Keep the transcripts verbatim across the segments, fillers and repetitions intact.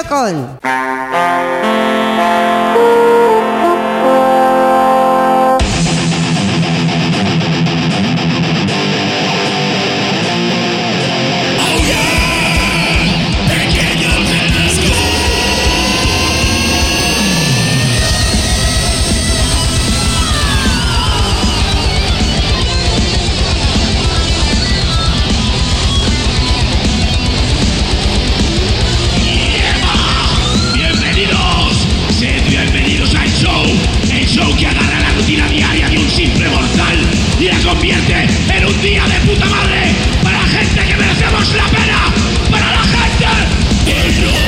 Tascón. Convierte en un día de puta madre para la gente que merecemos la pena, para la gente del rock.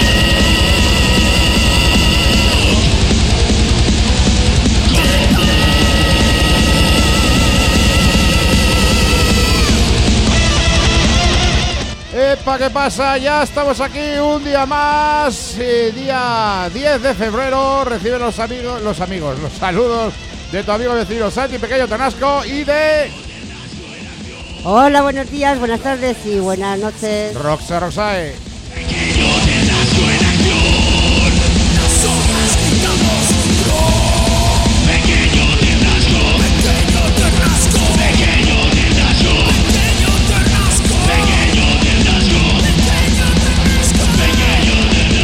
Epa, ¿qué pasa? Ya estamos aquí un día más, eh, día diez de febrero. Reciben los amigos, los amigos, los saludos de tu amigo vecino Santi Pequeño Ternasco y de... Hola, buenos días, buenas tardes y buenas noches. Roxa Rosae. Pequeño Ternasco en acción. Nosotros gritamos rock. Pequeño Ternasco. Pequeño Ternasco. Pequeño Ternasco. Pequeño Ternasco. Pequeño Ternasco. Pequeño Ternasco. Pequeño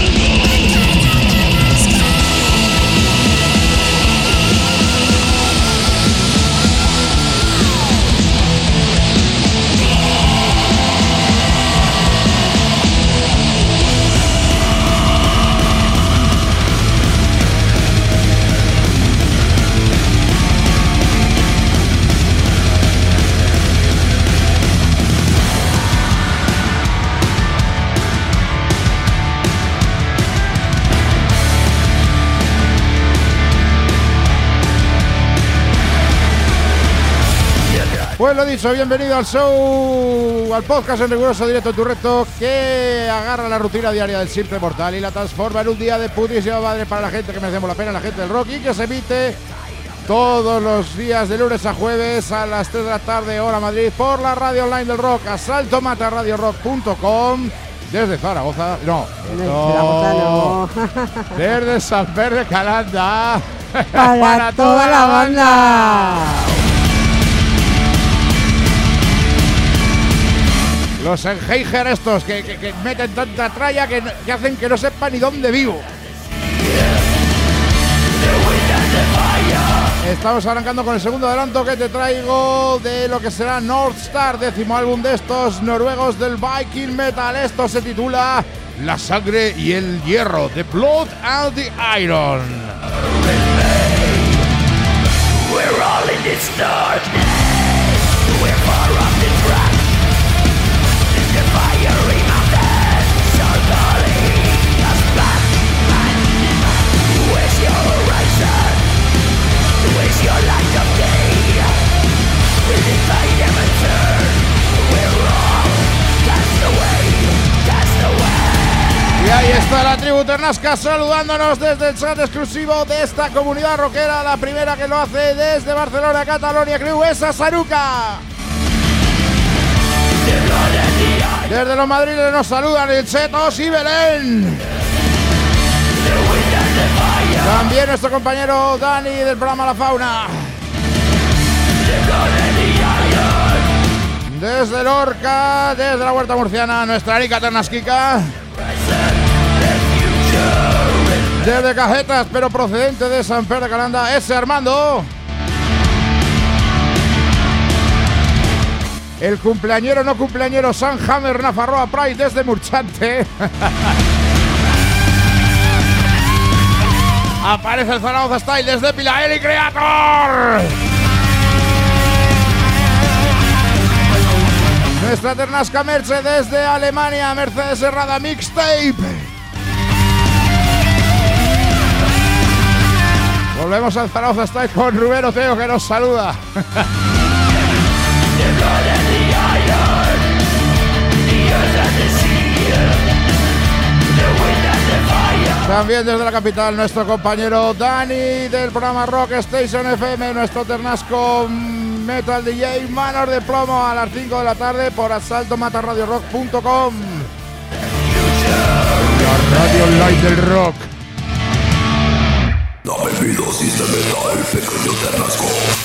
Pues lo dicho, bienvenido al show, al podcast en riguroso directo en tu recto, que agarra la rutina diaria del simple mortal y la transforma en un día de putísima madre para la gente que merecemos la pena, la gente del rock, y que se emite todos los días de lunes a jueves a las tres de la tarde, hora Madrid, por la radio online del rock, asalto mata radio rock punto com, desde Zaragoza, no, no. desde San Verde Calanda, para, para toda la banda. Los Enheiger estos que, que, que meten tanta tralla que, que hacen que no sepa ni dónde vivo. Estamos arrancando con el segundo adelanto que te traigo de lo que será North Star, décimo álbum de estos noruegos del Viking Metal. Esto se titula La sangre y el hierro, The Blood and the Iron. We're all in this darkness. We're far off the track. The fiery mountains are calling us back. Where's your horizon? Where's your light of day? Will it fade and return? We're all cast away, cast away. Y ahí está la tribu Ternasca saludándonos desde el chat exclusivo de esta comunidad rockera. La primera que lo hace desde Barcelona, Cataluña Crew, es a Saruca. Desde los madriles nos saludan el Chetos y Belén. También nuestro compañero Dani del programa La Fauna. Desde Lorca, desde la Huerta Murciana, nuestra Arica Ternasquica. Desde Cajetas, pero procedente de San Pedro de Calanda, ese Armando. El cumpleañero no cumpleañero San Hammer Nafarroa Pride desde Murchante. Aparece el Zaragoza Style desde Pilael y Creator. Nuestra Ternasca Merche desde Alemania, Mercedes Herrada Mixtape. Volvemos al Zaragoza Style con Rubén Oteo que nos saluda. También desde la capital nuestro compañero Dani del programa Rock Station F M, nuestro Ternasco Metal D J, manos de plomo a las cinco de la tarde por asalto mata radio rock punto com. La radio online del rock. Dame mi dosis de metal, pequeño Ternasco.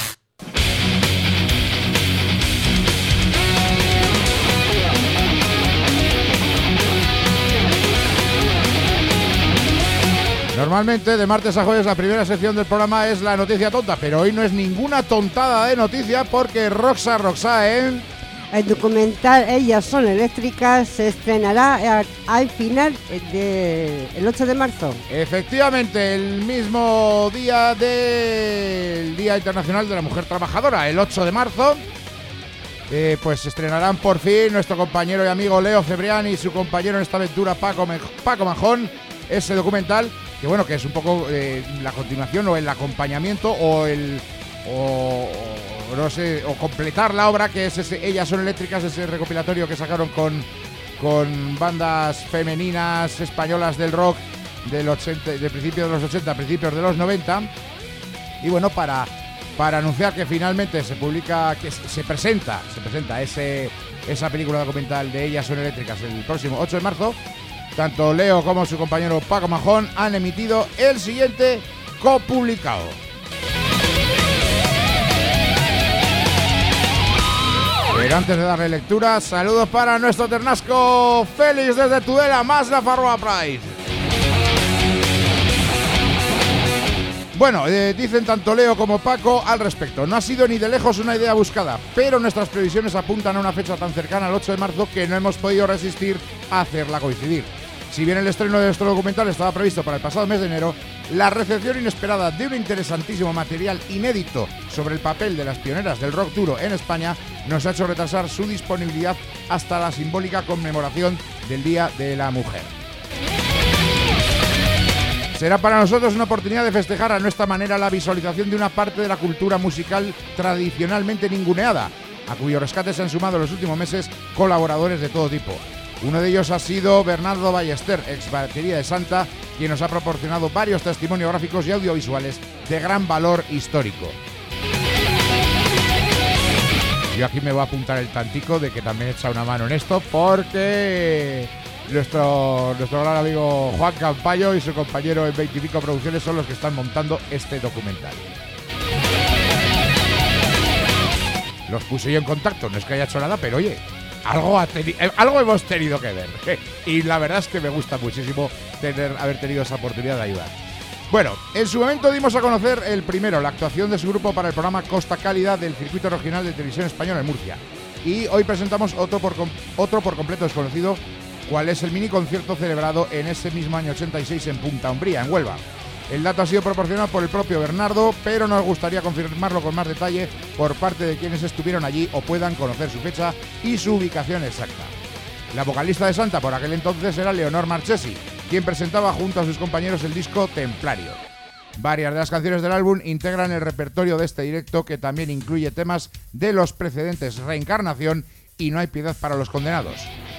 Normalmente de martes a jueves la primera sección del programa es la noticia tonta, pero hoy no es ninguna tontada de noticia porque Roxa Roxae, el documental Ellas son eléctricas se estrenará al, al final del de, ocho de marzo. Efectivamente, el mismo día del Día Internacional de la Mujer Trabajadora, el ocho de marzo, eh, pues estrenarán por fin nuestro compañero y amigo Leo Cebrián y su compañero en esta aventura Paco, Me- Paco Majón, ese documental. Que bueno, que es un poco eh, la continuación o el acompañamiento o el o, o no sé o completar la obra que es ese Ellas son eléctricas, ese recopilatorio que sacaron con con bandas femeninas españolas del rock del ochenta, de principios de los ochenta, principios de los noventa. Y bueno, para para anunciar que finalmente se publica, que se presenta, se presenta ese esa película documental de Ellas son eléctricas el próximo ocho de marzo. Tanto Leo como su compañero Paco Majón han emitido el siguiente copublicado. Pero antes de darle lectura, saludos para nuestro Ternasco Félix desde Tudela, más la Farroa Pride. Bueno, eh, dicen tanto Leo como Paco al respecto. No ha sido ni de lejos una idea buscada, pero nuestras previsiones apuntan a una fecha tan cercana al ocho de marzo que no hemos podido resistir a hacerla coincidir. Si bien el estreno de nuestro documental estaba previsto para el pasado mes de enero, la recepción inesperada de un interesantísimo material inédito sobre el papel de las pioneras del rock duro en España nos ha hecho retrasar su disponibilidad hasta la simbólica conmemoración del Día de la Mujer. Será para nosotros una oportunidad de festejar a nuestra manera la visualización de una parte de la cultura musical tradicionalmente ninguneada, a cuyo rescate se han sumado en los últimos meses colaboradores de todo tipo. Uno de ellos ha sido Bernardo Ballester, ex batería de Santa, quien nos ha proporcionado varios testimonios gráficos y audiovisuales de gran valor histórico. Yo aquí me voy a apuntar el tantico de que también echa una mano en esto, porque nuestro, nuestro gran amigo Juan Campayo y su compañero en veinticinco Producciones son los que están montando este documental. Los puse yo en contacto, no es que haya hecho nada, pero oye, algo, ha teni- algo hemos tenido que ver. Y la verdad es que me gusta muchísimo tener, haber tenido esa oportunidad de ayudar. Bueno, en su momento dimos a conocer el primero, la actuación de su grupo para el programa Costa Cálida del circuito regional de televisión española en Murcia. Y hoy presentamos otro por, com- otro por completo desconocido, cual es el mini concierto celebrado en ese mismo año ochenta y seis en Punta Umbría, en Huelva. El dato ha sido proporcionado por el propio Bernardo, pero nos gustaría confirmarlo con más detalle por parte de quienes estuvieron allí o puedan conocer su fecha y su ubicación exacta. La vocalista de Santa por aquel entonces era Leonor Marchesi, quien presentaba junto a sus compañeros el disco Templario. Varias de las canciones del álbum integran el repertorio de este directo, que también incluye temas de los precedentes Reencarnación y No hay piedad para los condenados.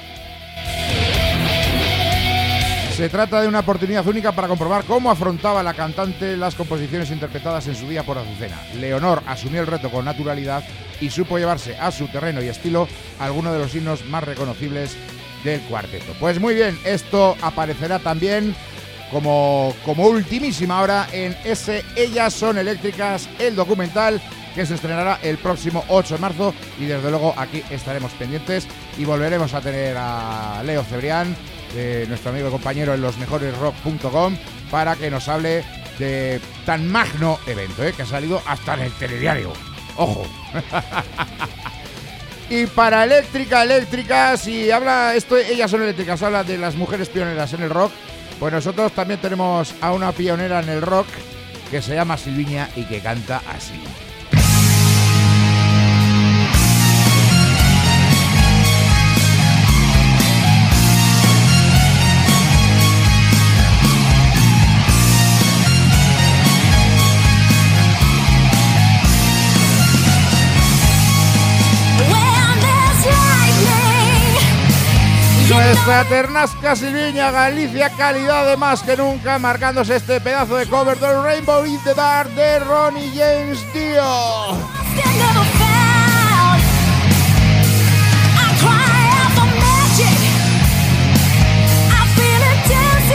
Se trata de una oportunidad única para comprobar cómo afrontaba la cantante las composiciones interpretadas en su día por Azucena. Leonor asumió el reto con naturalidad y supo llevarse a su terreno y estilo algunos de los himnos más reconocibles del cuarteto. Pues muy bien, esto aparecerá también como, como ultimísima hora en ese Ellas son eléctricas, el documental que se estrenará el próximo ocho de marzo, y desde luego aquí estaremos pendientes y volveremos a tener a Leo Cebrián, de nuestro amigo y compañero en los mejores rock punto com, para que nos hable de tan magno evento, ¿eh? que ha salido hasta en el telediario. ¡Ojo! Y para Eléctrica, Eléctrica, si habla esto, Ellas son eléctricas, habla de las mujeres pioneras en el rock, pues nosotros también tenemos a una pionera en el rock que se llama Silviña y que canta así. Nuestra Ternasca Silviña, Galicia, calidad de más que nunca, marcándose este pedazo de cover del Rainbow in the Dark de Ronnie James Dio. I cry out for magic. I feel it.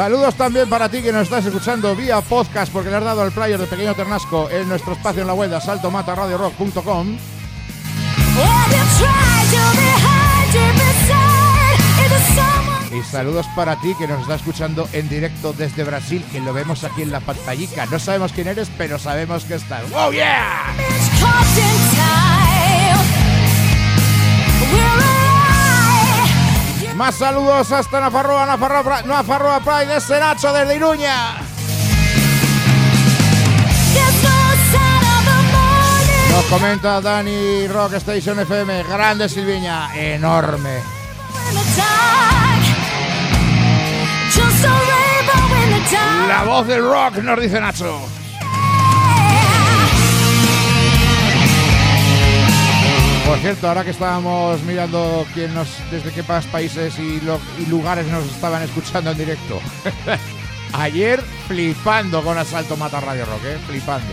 Saludos también para ti que nos estás escuchando vía podcast porque le has dado al player de Pequeño Ternasco en nuestro espacio en la web de asalto mata radio rock punto com. Y saludos para ti que nos está escuchando en directo desde Brasil, que lo vemos aquí en la pantallica. No sabemos quién eres, pero sabemos que estás. ¡Oh, yeah! Más saludos hasta Nafarroa, Nafarroa, Nafarroa Pride, ese Nacho desde Iruña. Nos comenta Dani Rock Station F M, grande Silviña, enorme. La voz del rock, nos dice Nacho. Por cierto, ahora que estábamos mirando quién nos, desde qué países y, lo, y lugares nos estaban escuchando en directo. Ayer flipando con Asalto Mata Radio Rock, ¿eh? Flipando.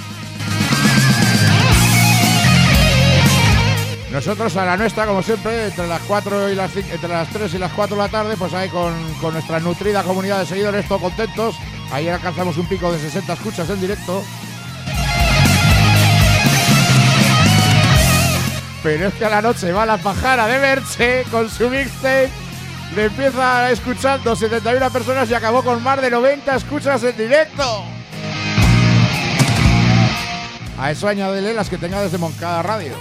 Nosotros a la nuestra, como siempre, entre las cuatro y las cinco, entre las tres y las cuatro de la tarde, pues ahí con, con nuestra nutrida comunidad de seguidores, todos contentos. Ayer alcanzamos un pico de sesenta escuchas en directo. Pero es que a la noche va la pajara de Merche con su mixtape. Le empieza escuchando setenta y una personas y acabó con más de noventa escuchas en directo. A eso añádele las que tenga desde Moncada Radio.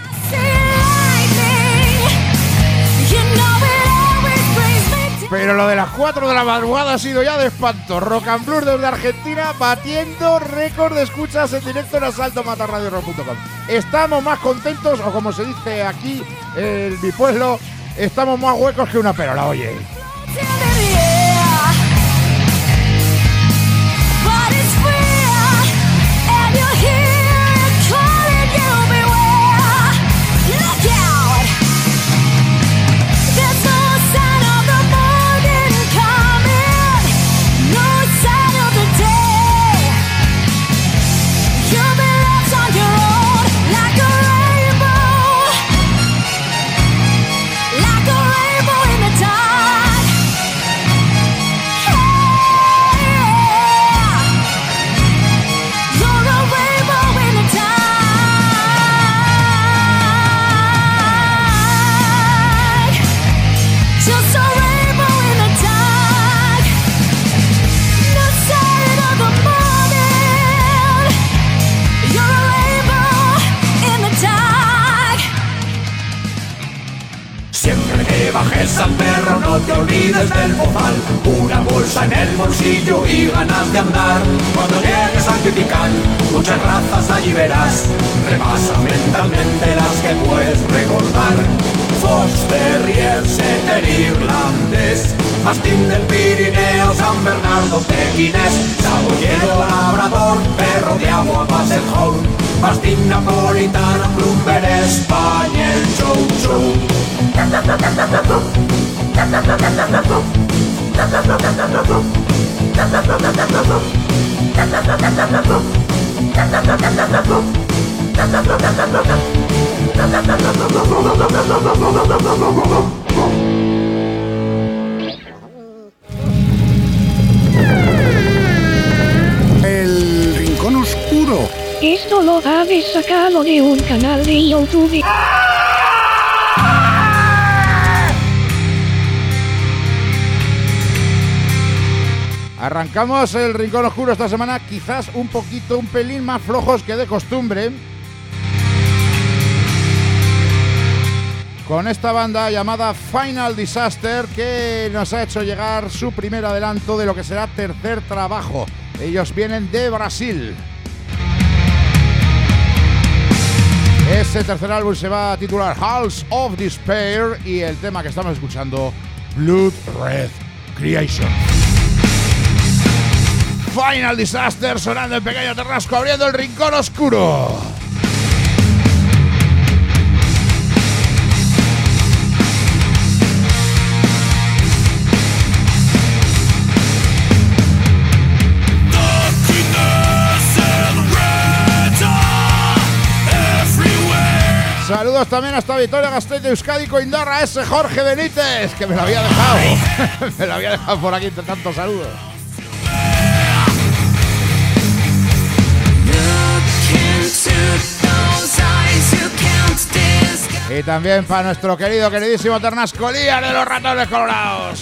Pero lo de las cuatro de la madrugada ha sido ya de espanto. Rock and Blues desde Argentina batiendo récord de escuchas en directo en asalto mata radio rock punto com. Estamos más contentos, o como se dice aquí en mi pueblo, estamos más huecos que una perola, oye. Bajes al perro, no te olvides del bozal, una bolsa en el bolsillo y ganas de andar. Cuando llegues al Titical, muchas razas allí verás. Repasa mentalmente las que puedes recordar. Fox Terrier, Setter irlandés, Mastín del Pirineo, San Bernardo pequinés, Saboyero labrador, perro de agua Basset-Hound, Mastín napolitano, Clumber español, Chow Chow. El Rincón Oscuro. Esto lo habéis sacado de un canal de YouTube. Arrancamos el Rincón Oscuro esta semana quizás un poquito, un pelín más flojos que de costumbre, con esta banda llamada Final Disaster, que nos ha hecho llegar su primer adelanto de lo que será tercer trabajo. Ellos vienen de Brasil. Ese tercer álbum se va a titular Halls of Despair y el tema que estamos escuchando, Blood Red Creation. Final Disaster sonando en Pequeño Ternasco, abriendo el Rincón Oscuro. Saludos también hasta Vitoria Gasteiz de Euskadi, Coindorra, ese Jorge Benítez, que me lo había dejado. Me lo había dejado por aquí entre tantos saludos. Y también para nuestro querido, queridísimo Ternasco Lías de los Ratones Colorados.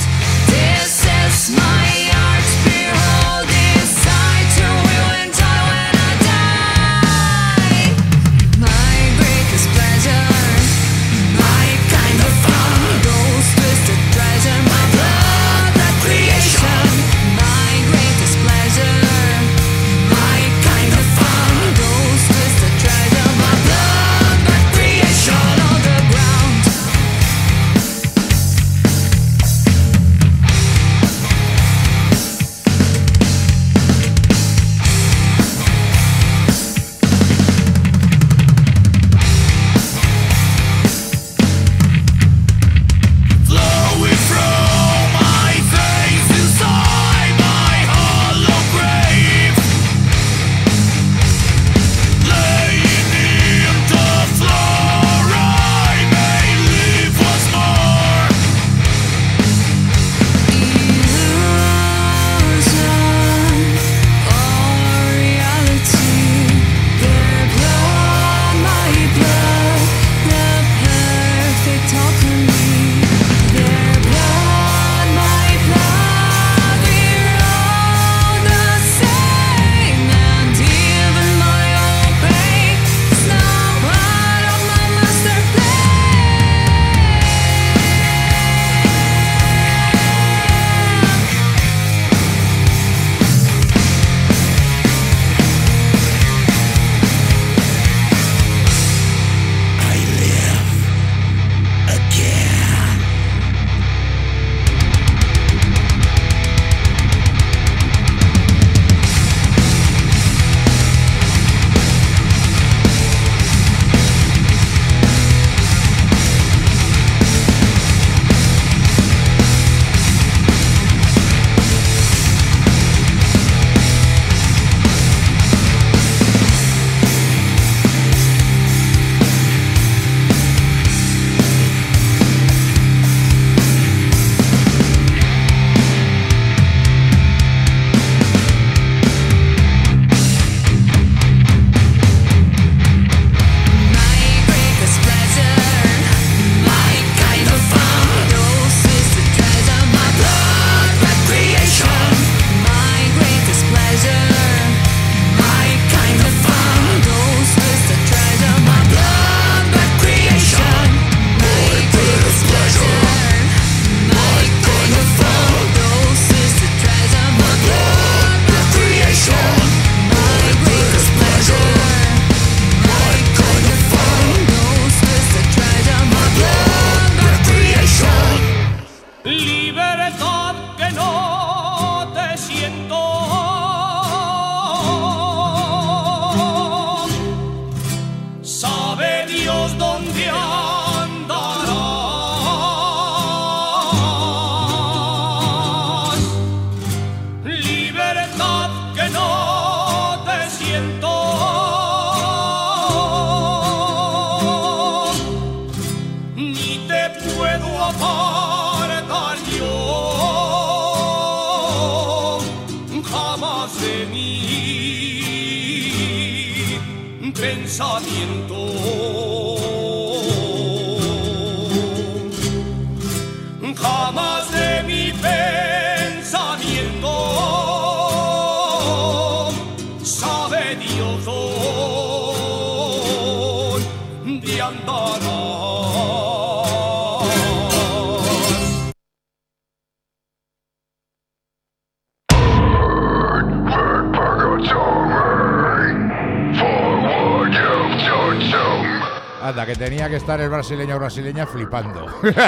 Anda, que tenía que estar el brasileño o brasileña flipando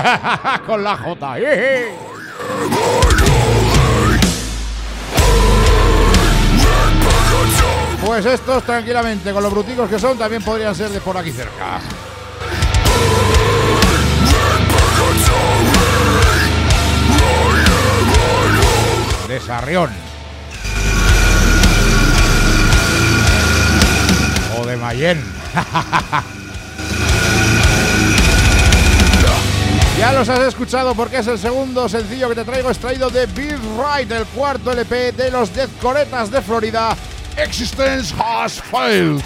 con la J. Pues estos, tranquilamente, con los bruticos que son, también podrían ser de por aquí cerca. De Sarrión. O de Mayén. Ya los has escuchado porque es el segundo sencillo que te traigo extraído de Beat Right, el cuarto L P de los Deathcoretas de Florida. Existence has failed.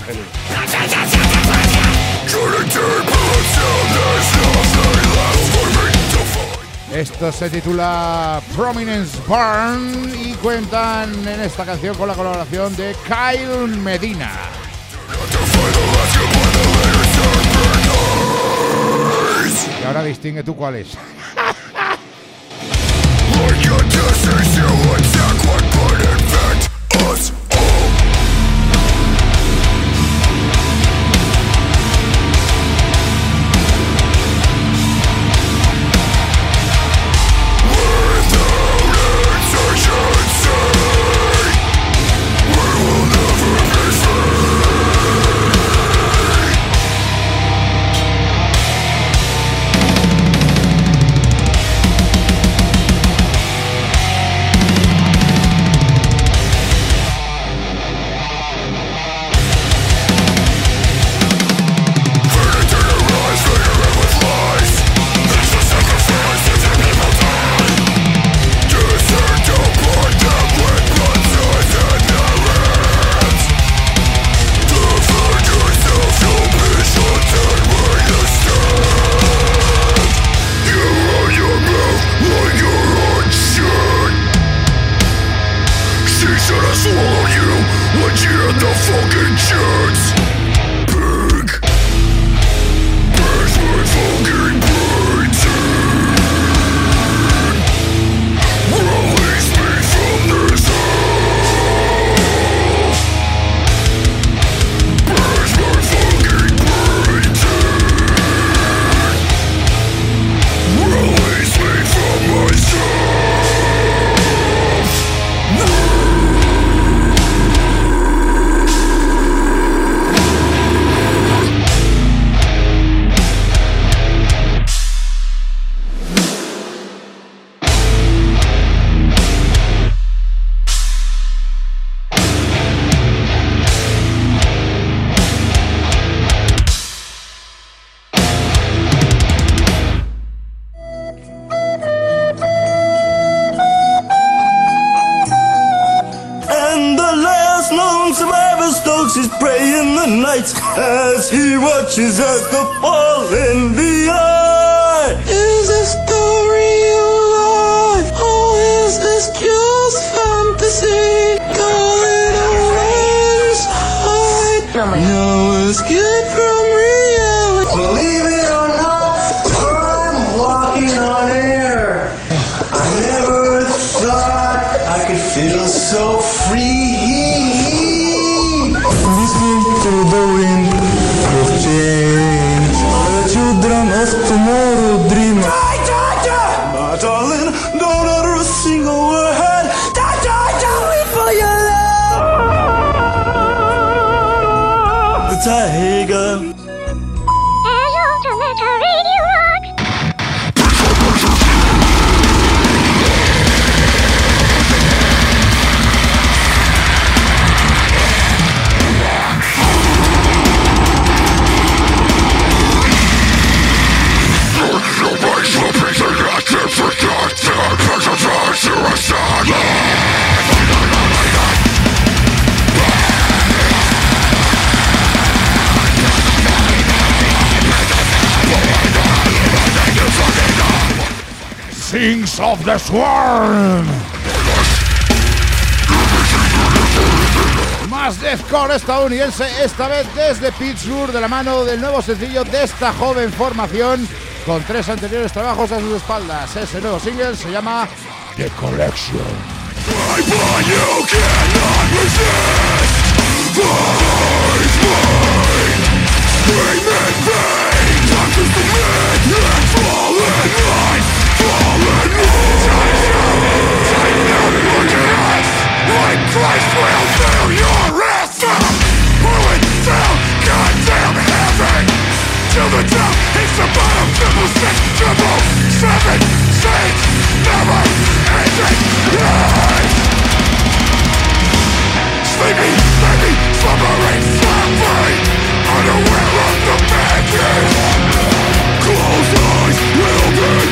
Esto se titula Prominence Burn y cuentan en esta canción con la colaboración de Kyle Medina. Y ahora distingue tú cuál es. As he watches as the fall in the eye. Is this story alive? Or is this just fantasy? Going away inside. No escape from reality. Believe it or not, I'm walking on air. I never thought I could feel so free. Listening to the wind of change. The children of tomorrow dream. Die, die, die! My darling, don't utter a single word. Die, die, die! Wait for your love. The tiger. As ultimate radio rocks. Sings of the Swarm. Más deathcore estadounidense, esta vez desde Pittsburgh, de la mano del nuevo sencillo de esta joven formación, con tres anteriores trabajos a sus espaldas. Ese nuevo single se llama The Collection. Christ will do your ransom. Ruin down, goddamn heaven. To the top, it's the bottom. Triple six, triple seven. Saints, never ending life. Sleepy, baby, slumbering, slumbering. Unaware of the madness. Close eyes, little bit.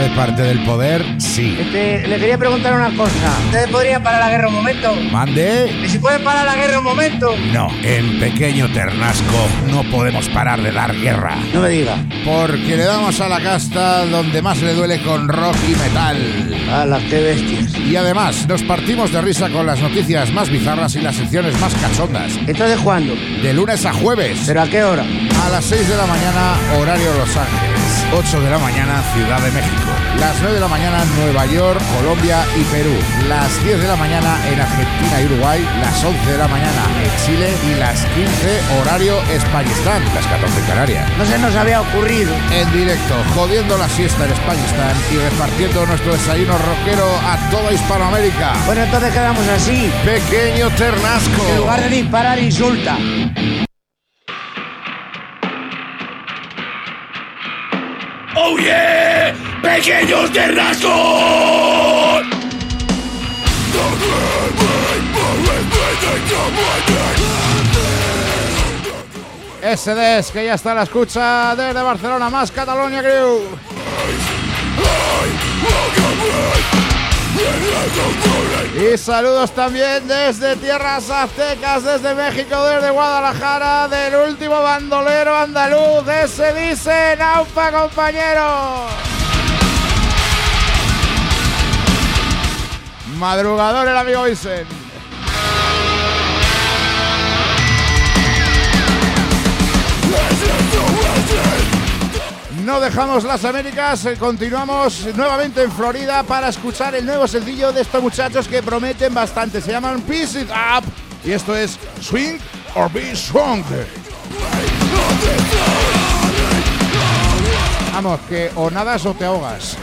de parte del poder, sí. Este, le quería preguntar una cosa. ¿Ustedes podrían parar la guerra un momento? ¿Mande? ¿Y si pueden parar la guerra un momento? No, en Pequeño Ternasco no podemos parar de dar guerra. No me diga. Porque le damos a la casta donde más le duele con rock y metal. ¡Hala, qué bestias! Y además, nos partimos de risa con las noticias más bizarras y las secciones más cachondas. ¿Entonces cuándo? De lunes a jueves. ¿Pero a qué hora? A las seis de la mañana, horario Los Ángeles. ocho de la mañana, Ciudad de México. Las nueve de la mañana, Nueva York, Colombia y Perú. Las diez de la mañana en Argentina y Uruguay. Las once de la mañana en Chile. Y las quince, horario Españistán. Las catorce en Canarias. No se nos había ocurrido. En directo, jodiendo la siesta en Españistán y repartiendo nuestro desayuno rockero a toda Hispanoamérica. Bueno, entonces quedamos así. Pequeño Ternasco. En lugar de disparar, insulta. ¡Oh yeah! ¡Pequeños Ternascos! S D S, que ya está a la escucha desde Barcelona, más Cataluña Crew. Y saludos también desde tierras aztecas, desde México, desde Guadalajara, del último bandolero andaluz, ese dice Naupa, compañeros. Madrugador el amigo Vicen. No dejamos las Américas, continuamos nuevamente en Florida para escuchar el nuevo sencillo de estos muchachos que prometen bastante. Se llaman Piece It Up y esto es Swing or Be Strong. Vamos, que o nadas o te ahogas.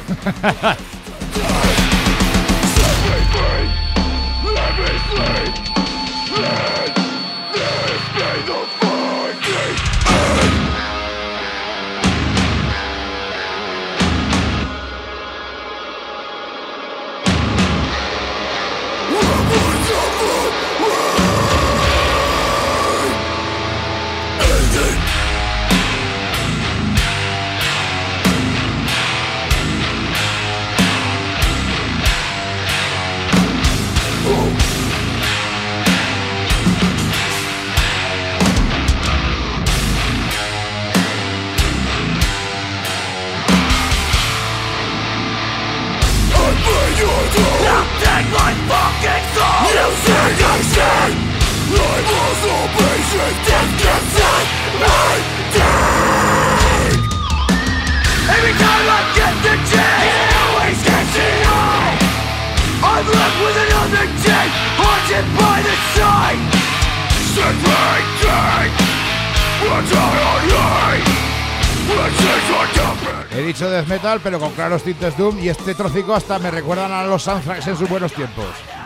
Every time I get the chance, it always catches eye. I'm left with another day, haunted by the sight. Set right day, what's on your He dicho death metal, pero con claros tintes doom, y este trocico hasta me recuerdan a los Anthrax en sus buenos tiempos.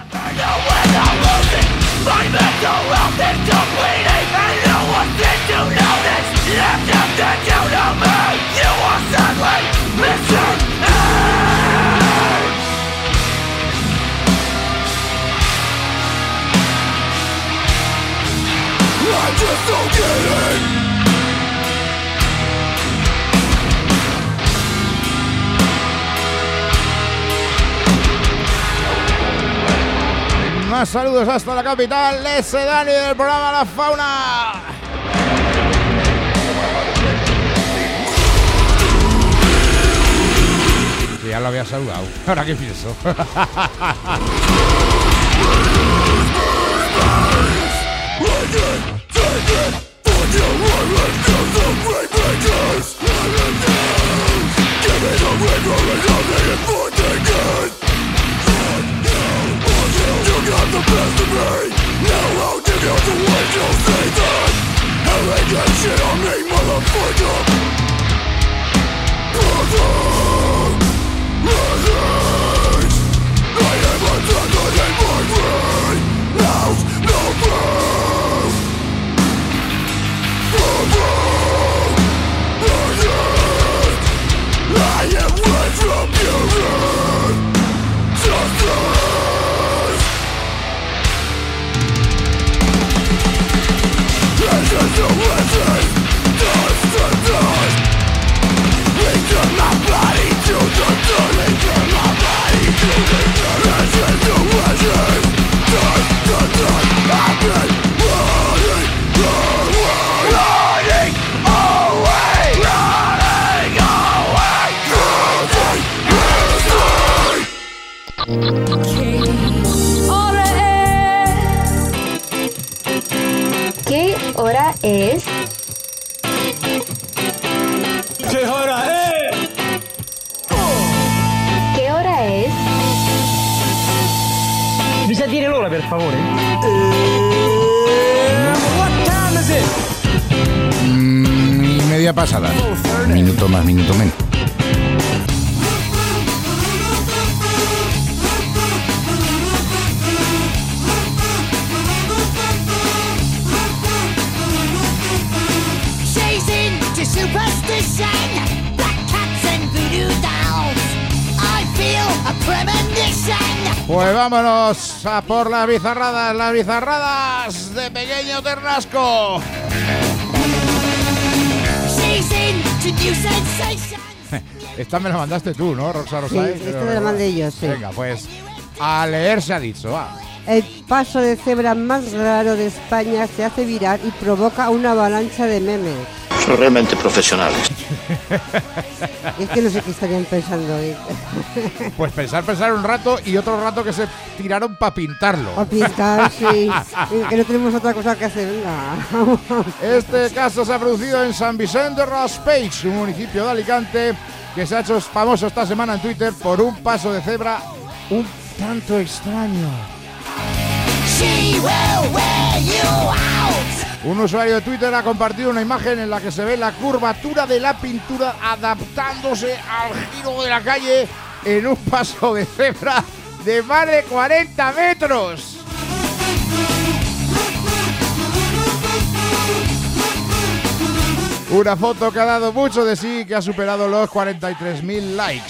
I just don't get it. Más saludos hasta la capital, ese Dani del programa La Fauna. Sí, ya lo había saludado. Ahora qué pienso. You got the best of me. Now I'll give you the words you'll say that. Hell ain't got shit on me, motherfucker. Brother, brothers, I am a dragon in my brain. Now's no proof. Brother, brothers, I am one from your room. ¿Qué hora es? ¿Qué hora es? ¿Qué hora es? Bisa dire l'ora, per favore? What time is it? Mm, y media pasada. Minuto más, minuto menos. Pues vámonos a por las bizarradas, las bizarradas de Pequeño Ternasco. Esta me la mandaste tú, ¿no, Rosa Rosáez? Sí, esta me la mandé yo, sí. Venga, pues a leer se ha dicho, va. El paso de cebra más raro de España se hace viral y provoca una avalancha de memes. Son realmente profesionales. Es que no sé qué estarían pensando hoy. Pues pensar, pensar un rato y otro rato que se tiraron para pintarlo. Para pintar, sí. Que no tenemos otra cosa que hacer, venga. Este caso se ha producido en San Vicente de Raspeig, un municipio de Alicante, que se ha hecho famoso esta semana en Twitter por un paso de cebra un tanto extraño. Un usuario de Twitter ha compartido una imagen en la que se ve la curvatura de la pintura adaptándose al giro de la calle en un paso de cebra de más de cuarenta metros. Una foto que ha dado mucho de sí y que ha superado los cuarenta y tres mil likes.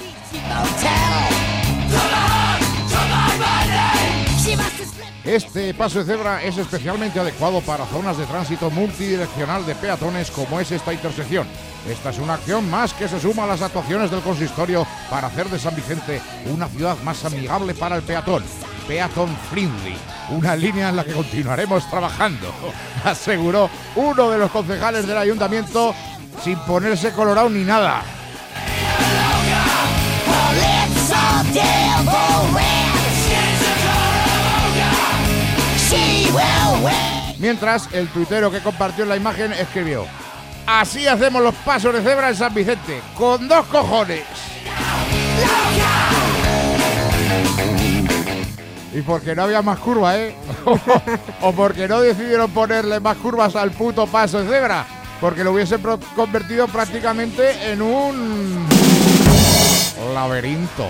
Este paso de cebra es especialmente adecuado para zonas de tránsito multidireccional de peatones como es esta intersección. Esta es una acción más que se suma a las actuaciones del consistorio para hacer de San Vicente una ciudad más amigable para el peatón. Peatón friendly, una línea en la que continuaremos trabajando, aseguró uno de los concejales del ayuntamiento sin ponerse colorado ni nada. Mientras, el tuitero que compartió la imagen escribió: así hacemos los pasos de cebra en San Vicente, con dos cojones. Y porque no había más curva, ¿eh? O porque no decidieron ponerle más curvas al puto paso de cebra, porque lo hubiese pro- convertido prácticamente en un laberinto.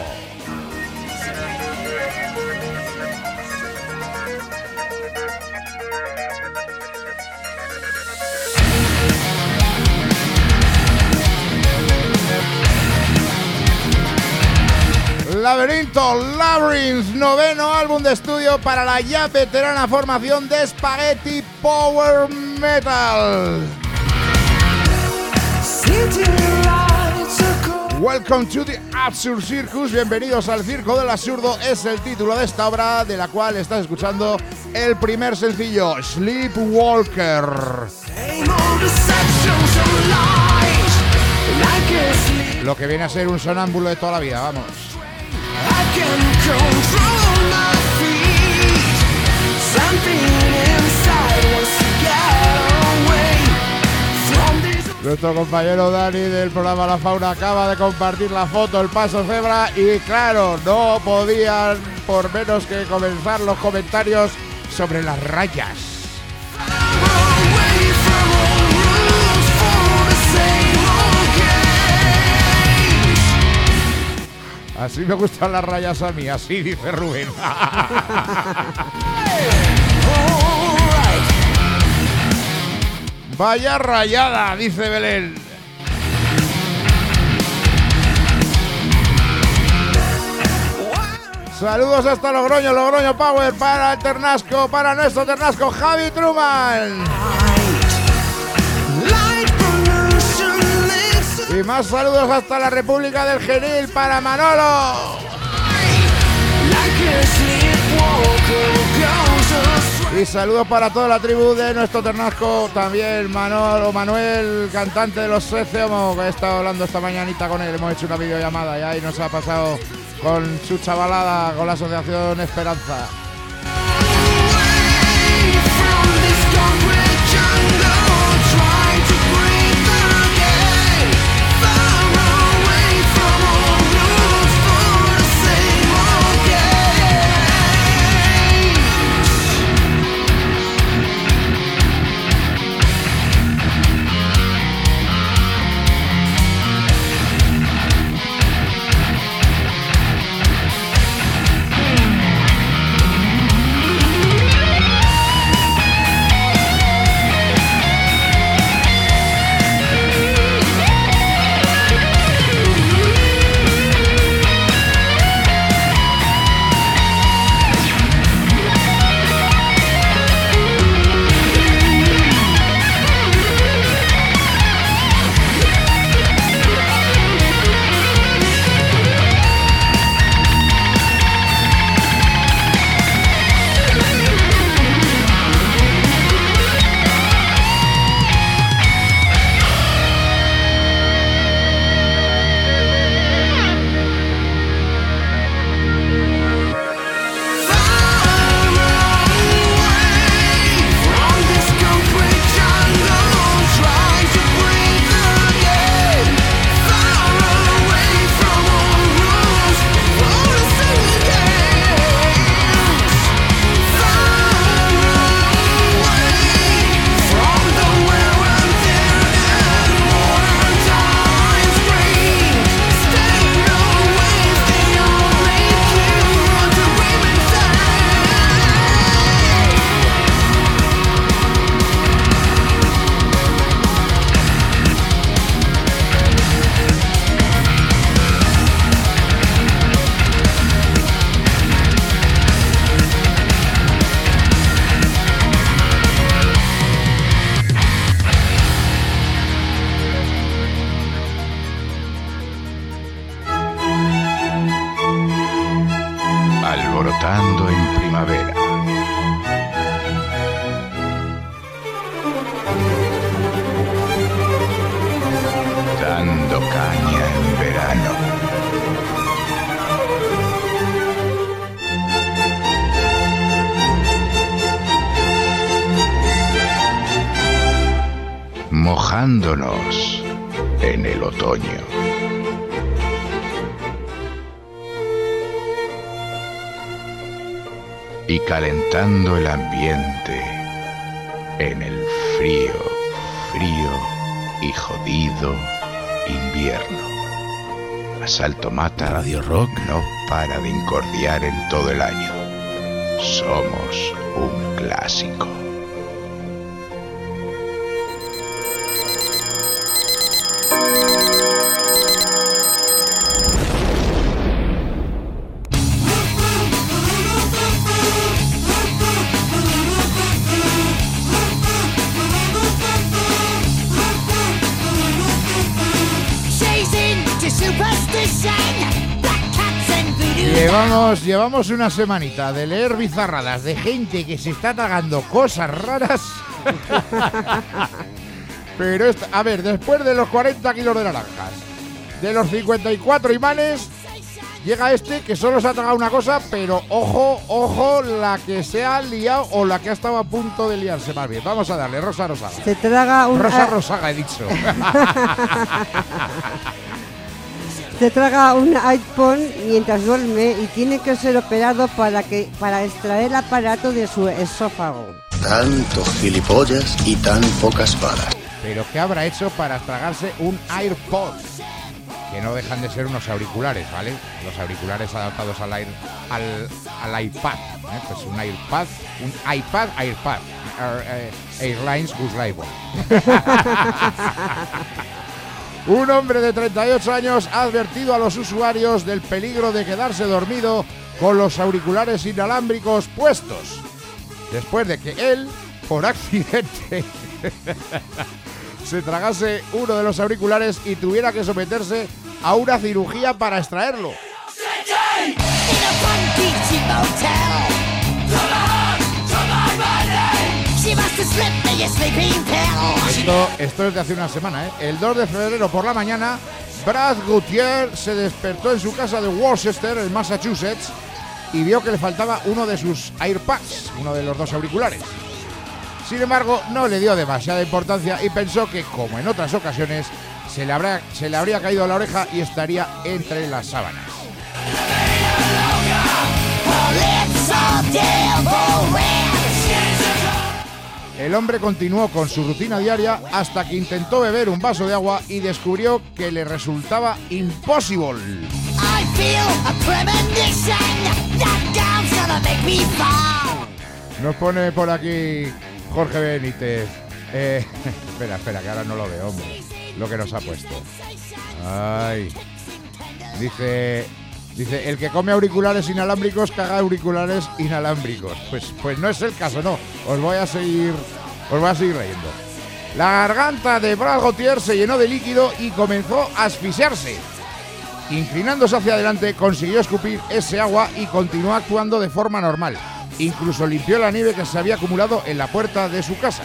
Laberinto, Labyrinth, noveno álbum de estudio para la ya veterana formación de Spaghetti Power Metal. Welcome to the Absurd Circus, bienvenidos al Circo del Absurdo, es el título de esta obra, de la cual estás escuchando el primer sencillo, Sleepwalker. Lo que viene a ser un sonámbulo de toda la vida, vamos. Nuestro compañero Dani del programa La Fauna acaba de compartir la foto del paso cebra y claro, no podían por menos que comenzar los comentarios sobre las rayas. Así me gustan las rayas a mí, así dice Rubén. Vaya rayada, dice Belén. Saludos hasta Logroño, Logroño Power para el Ternasco, para nuestro Ternasco, Javi Truman. Y más saludos hasta la República del Genil para Manolo. Y saludos para toda la tribu de nuestro Ternasco, también Manolo, Manuel, cantante de los trece Homo, que he estado hablando esta mañanita con él, hemos hecho una videollamada y ahí nos ha pasado con su chavalada, con la Asociación Esperanza. Alborotando en primavera. Dando caña en verano. Mojándonos en el otoño. Y calentando el ambiente en el frío, frío y jodido invierno. Asalto Mata Radio Rock no para de incordiar en todo el año. Somos un clásico. Llevamos, llevamos una semanita de leer bizarradas de gente que se está tragando cosas raras. Pero, esta, a ver, después de los cuarenta kilos de naranjas, de los cincuenta y cuatro imanes, llega este que solo se ha tragado una cosa, pero ojo, ojo, la que se ha liado o la que ha estado a punto de liarse más bien. Vamos a darle, Rosa Rosaga. Se traga un... Rosa Rosaga, he dicho. Se traga un iPhone mientras duerme y tiene que ser operado para que para extraer el aparato de su esófago. Tanto gilipollas y tan pocas balas. Pero ¿qué habrá hecho para tragarse un AirPod? Que no dejan de ser unos auriculares, ¿vale? Los auriculares adaptados al, air, al, al iPad, ¿eh? Pues un AirPod, un iPad, AirPod. Air, uh, Airlines Goose Label. Un hombre de treinta y ocho años ha advertido a los usuarios del peligro de quedarse dormido con los auriculares inalámbricos puestos, después de que él, por accidente, se tragase uno de los auriculares y tuviera que someterse a una cirugía para extraerlo. Esto, esto es de hace una semana, ¿eh? El dos de febrero por la mañana Brad Gutierrez se despertó en su casa de Worcester, en Massachusetts, y vio que le faltaba uno de sus AirPods, uno de los dos auriculares. Sin embargo, no le dio demasiada importancia y pensó que, como en otras ocasiones, se le, habrá, se le habría caído la oreja y estaría entre las sábanas. El hombre continuó con su rutina diaria hasta que intentó beber un vaso de agua y descubrió que le resultaba imposible. Nos pone por aquí Jorge Benítez. Eh, espera, espera, que ahora no lo veo, hombre. Lo que nos ha puesto. Ay. Dice, dice, el que come auriculares inalámbricos caga auriculares inalámbricos. Pues, pues no es el caso, no. Os voy a seguir, os voy a seguir leyendo. La garganta de Brad Gutierrez se llenó de líquido y comenzó a asfixiarse. Inclinándose hacia adelante, consiguió escupir ese agua y continuó actuando de forma normal. Incluso limpió la nieve que se había acumulado en la puerta de su casa.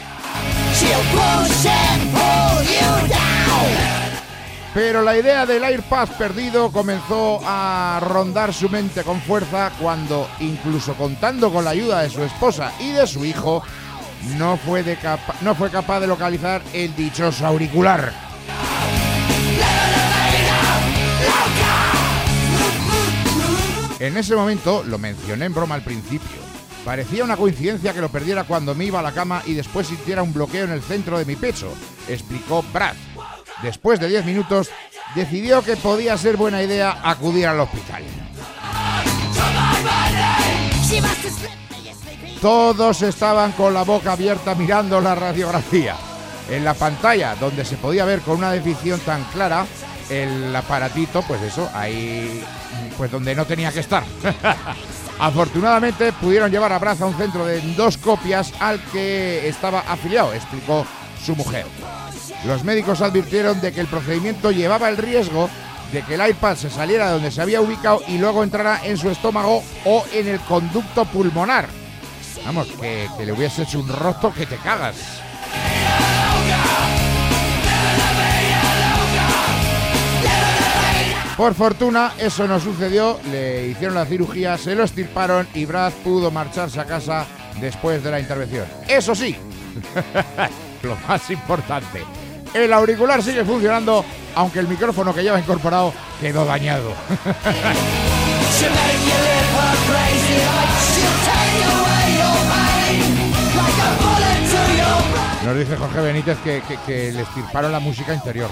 Pero la idea del AirPods perdido comenzó a rondar su mente con fuerza cuando, incluso contando con la ayuda de su esposa y de su hijo, no fue, de capa- no fue capaz de localizar el dichoso auricular. En ese momento, lo mencioné en broma al principio, parecía una coincidencia que lo perdiera cuando me iba a la cama y después sintiera un bloqueo en el centro de mi pecho, explicó Brad. Después de diez minutos, decidió que podía ser buena idea acudir al hospital. Todos estaban con la boca abierta mirando la radiografía. En la pantalla, donde se podía ver con una definición tan clara, el aparatito, pues eso, ahí, pues donde no tenía que estar. Afortunadamente pudieron llevar a Brad a un centro de endoscopias al que estaba afiliado, explicó su mujer. Los médicos advirtieron de que el procedimiento llevaba el riesgo de que el AirPod se saliera de donde se había ubicado y luego entrara en su estómago o en el conducto pulmonar. Vamos, que, que le hubiese hecho un roto que te cagas. Por fortuna, eso no sucedió, le hicieron la cirugía, se lo extirparon y Brad pudo marcharse a casa después de la intervención. Eso sí, lo más importante, el auricular sigue funcionando, aunque el micrófono que lleva incorporado quedó dañado. Nos dice Jorge Benítez que, que, que le extirparon la música interior.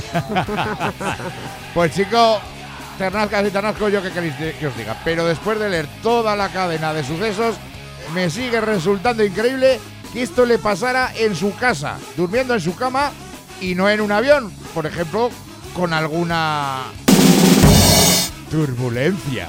Pues chico, ternascas y ternascos, yo que queréis que os diga. Pero después de leer toda la cadena de sucesos, me sigue resultando increíble que esto le pasara en su casa, durmiendo en su cama y no en un avión. Por ejemplo, con alguna turbulencia.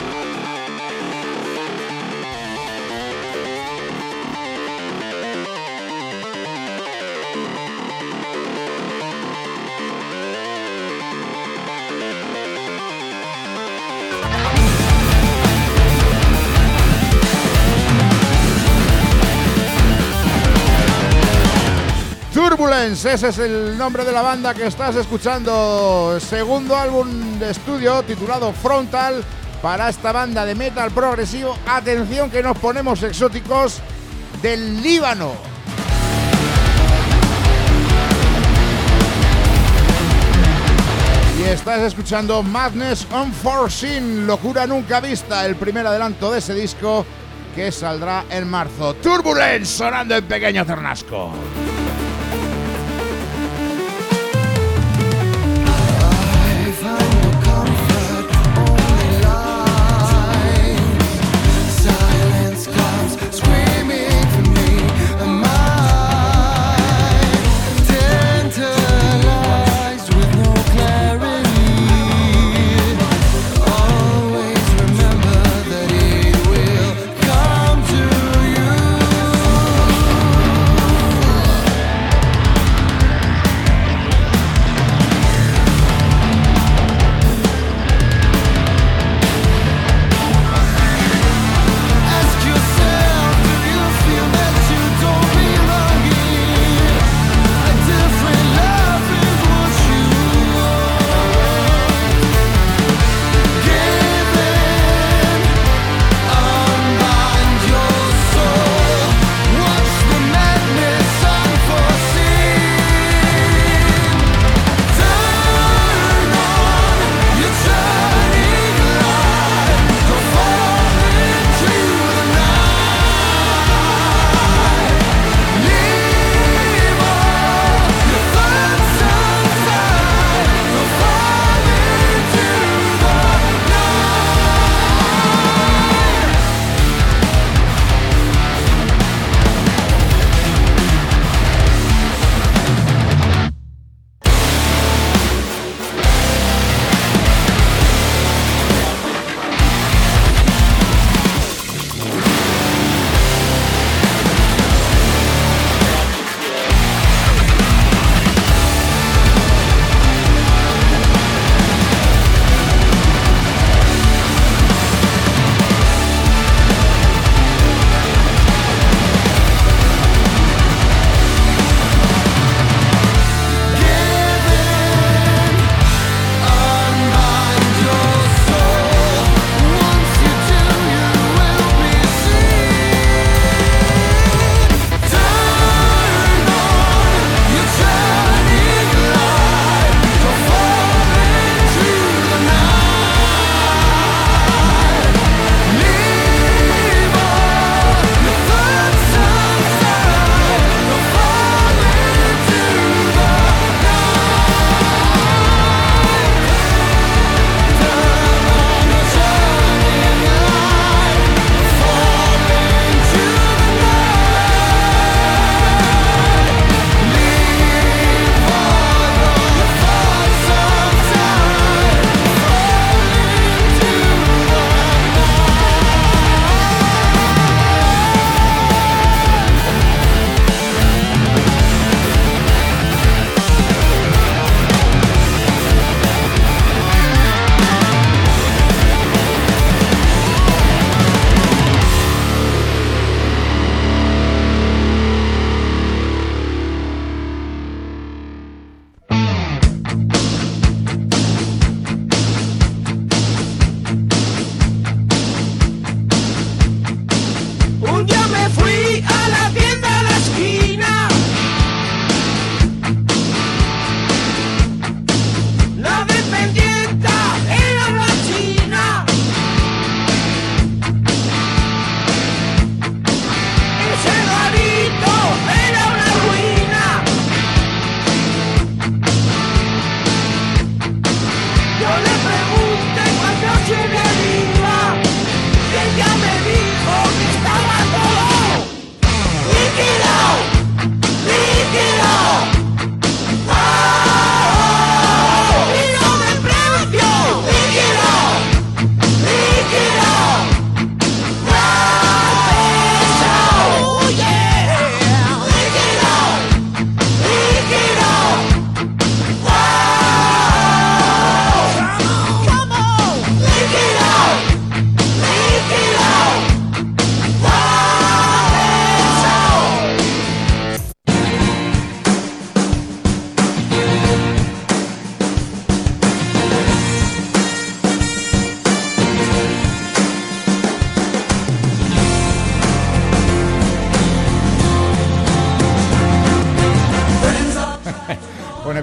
Turbulence, ese es el nombre de la banda que estás escuchando. Segundo álbum de estudio titulado Frontal para esta banda de metal progresivo. Atención que nos ponemos exóticos, del Líbano. Y estás escuchando Madness Unforeseen, locura nunca vista, el primer adelanto de ese disco que saldrá en marzo. Turbulence sonando en pequeño ternasco.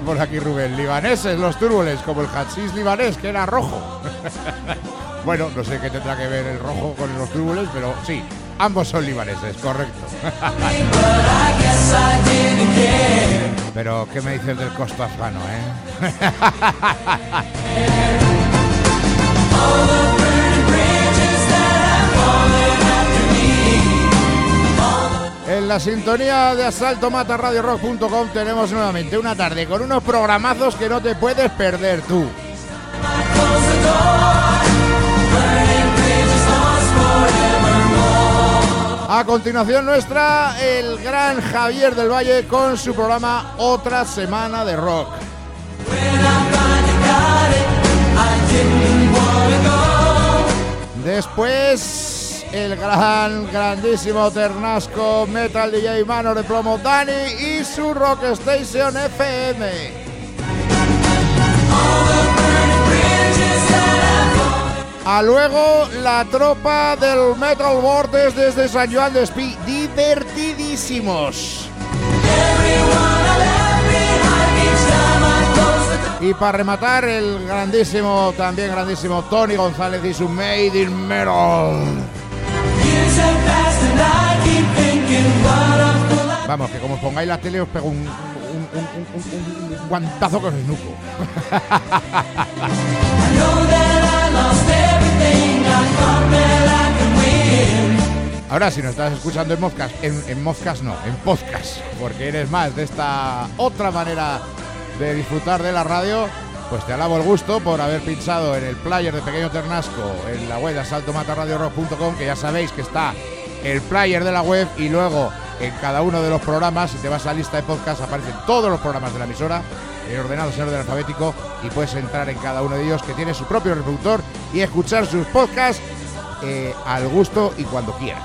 por aquí Rubén. Libaneses, los Turbulents, como el hachís libanés, que era rojo. Bueno, no sé qué tendrá que ver el rojo con los Turbulents, pero sí, ambos son libaneses, correcto. Pero, ¿qué me dices del costo afgano, eh? En la sintonía de asalto mata radio rock punto com tenemos nuevamente una tarde con unos programazos que no te puedes perder tú. A continuación nuestra, el gran Javier del Valle con su programa Otra Semana de Rock. Después, el gran, grandísimo Ternasco Metal D J Mano de Plomo Dani y su Rock Station F M. A luego la tropa del Metal Vortex desde San Joan de Espí, divertidísimos. Y para rematar, el grandísimo, también grandísimo Tony González y su Made in Metal. Vamos, que como pongáis la tele os pego un, un, un, un, un, un guantazo con el nuco. Ahora, si nos estás escuchando en podcast, en, en podcast no, en podcast, porque eres más de esta otra manera de disfrutar de la radio, pues te alabo el gusto por haber pinchado en el player de Pequeño Ternasco en la web de asalto mata radio rock punto com, que ya sabéis que está el player de la web y luego en cada uno de los programas, si te vas a la lista de podcast, aparecen todos los programas de la emisora en ordenados en orden alfabético y puedes entrar en cada uno de ellos, que tiene su propio reproductor, y escuchar sus podcasts eh, al gusto y cuando quieras.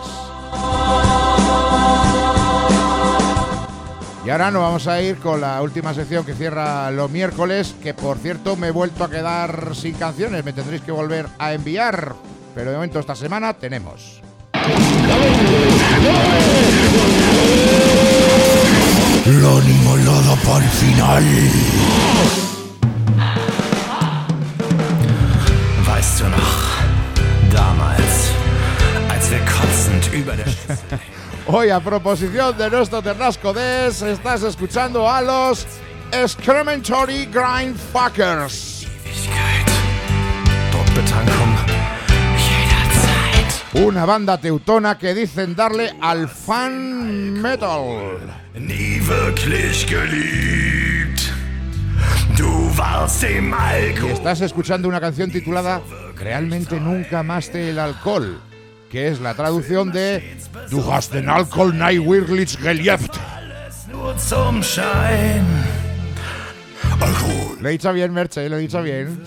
Y ahora nos vamos a ir con la última sección que cierra los miércoles, que por cierto me he vuelto a quedar sin canciones, me tendréis que volver a enviar, pero de momento esta semana tenemos la animalada para el final. Weißt du noch, damals, als wir kotzend über der Schüssel... Hoy, a proposición de nuestro Ternasco Des, estás escuchando a los Excrementory Grindfuckers. Una banda teutona que dicen darle al fan metal. Nie wirklich geliebt. Du warst im Alkohol. Y estás escuchando una canción titulada Realmente nunca amaste el alcohol, que es la traducción de Du hast den Alkohol nie wirklich geliebt. Lo he dicho bien, Merche, lo he dicho bien.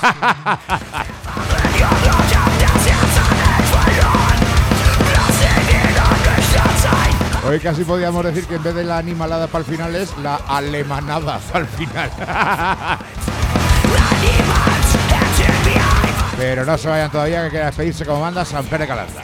Hoy casi podíamos decir que en vez de la animalada para el final es la alemanada para el final. Pero no se vayan todavía, que queda despedirse como manda Samper de Calanda.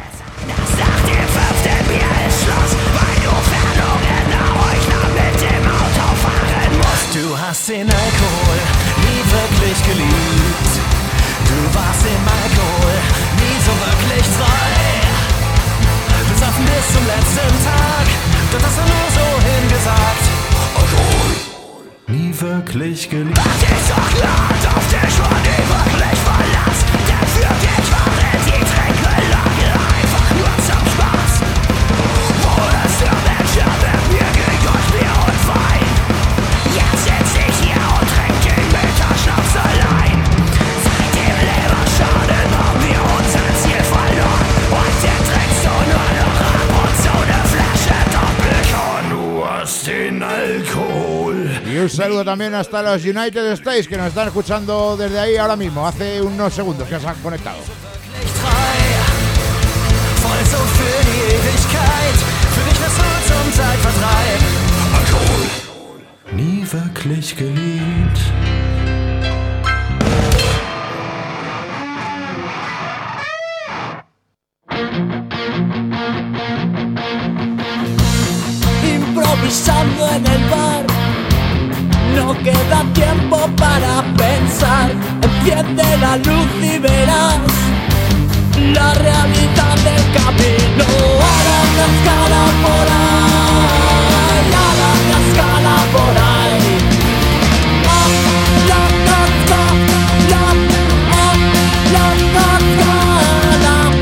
Du hast den Alkohol nie wirklich geliebt. Du warst im Alkohol nie so wirklich frei. Besoffen bis zum letzten Tag, doch hast du nur so hingesagt. Alkohol nie wirklich geliebt. Das ist doch klar, auf der Schwur nie wirklich Verlass. Denn für dich waren die Tränkelage einfach nur zum Spaß. Wo ist der Mensch, der mir ging durch Bier und Wein? Jetzt sitz ich hier und trink den Bitterschnaps allein. Seit dem Leberschaden haben wir unser Ziel verloren. Heute trinkst du nur noch ab und so eine Flasche doppelt. Du hast den Alkohol. Y un saludo también hasta los United States, que nos están escuchando desde ahí ahora mismo, hace unos segundos que se han conectado. Voll so für die Ewigkeit, für dich das nur zum Zeitvertreib. Alkohol nie wirklich geliebt. Improvisando en el bar, no no queda tiempo para pensar. Enciende la luz y verás la realidad del camino. A la cascada por ahí, a la cascada por ahí. A la cascada, a la cascada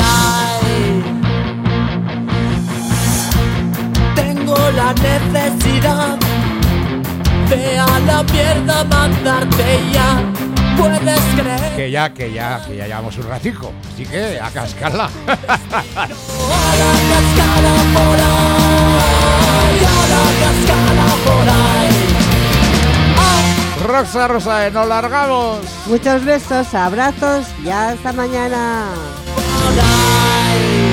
por ahí. Tengo la necesidad de a la mierda mandarte ya. Puedes creer Que ya, que ya, que ya llevamos un ratico. Así que a cascarla. a la cascada por ahí, a la cascada por ahí. Roxa Rosae, nos largamos. Muchos besos, abrazos y hasta mañana. Por ahí.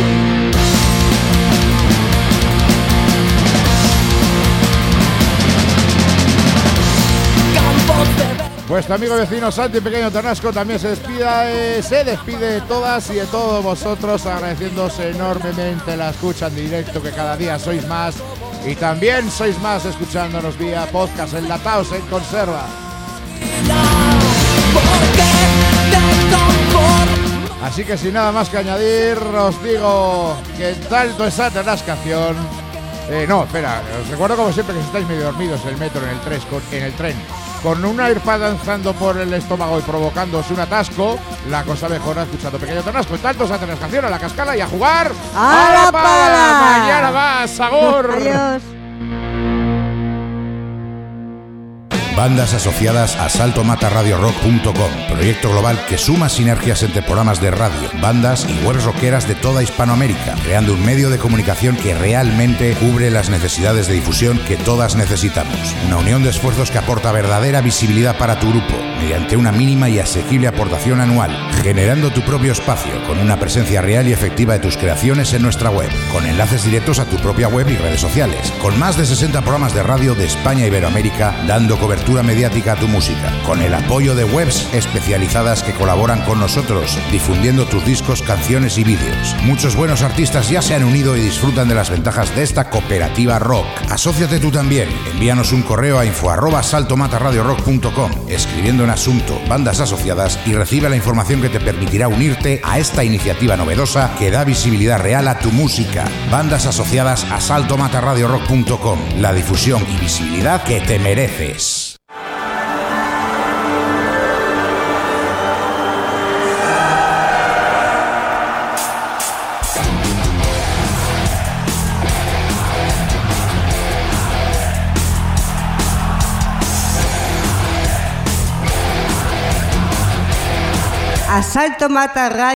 Campos de Vuestro amigo vecino Santi Pequeño Ternasco también se despida, eh, se despide de todas y de todos vosotros, agradeciéndoos enormemente la escucha en directo, que cada día sois más y también sois más escuchándonos vía podcast enlatados en conserva. Así que sin nada más que añadir, os digo que tanto esa Ternascación. Eh, no, espera, os recuerdo como siempre que si estáis medio dormidos en el metro, en el, tres, con, en el tren, con un AirPad danzando por el estómago y provocándoos un atasco, la cosa mejora escuchando Pequeño Ternasco. Tanto esa Ternascación, a la cascala y a jugar ¡A la pala! Mañana más, sabor. Adiós. Bandas asociadas a salto mata radio rock punto com, proyecto global que suma sinergias entre programas de radio, bandas y webs rockeras de toda Hispanoamérica, creando un medio de comunicación que realmente cubre las necesidades de difusión que todas necesitamos. Una unión de esfuerzos que aporta verdadera visibilidad para tu grupo, mediante una mínima y asequible aportación anual, generando tu propio espacio, con una presencia real y efectiva de tus creaciones en nuestra web, con enlaces directos a tu propia web y redes sociales, con más de sesenta programas de radio de España e Iberoamérica, dando cobertura mediática a tu música, con el apoyo de webs especializadas que colaboran con nosotros, difundiendo tus discos, canciones y vídeos. Muchos buenos artistas ya se han unido y disfrutan de las ventajas de esta cooperativa rock. Asóciate tú también. Envíanos un correo a info arroba salto mata radio rock punto com, escribiendo en asunto bandas asociadas, y recibe la información que te permitirá unirte a esta iniciativa novedosa que da visibilidad real a tu música. Bandas asociadas a salto mata radio rock punto com, la difusión y visibilidad que te mereces. Asalto Mata Radio.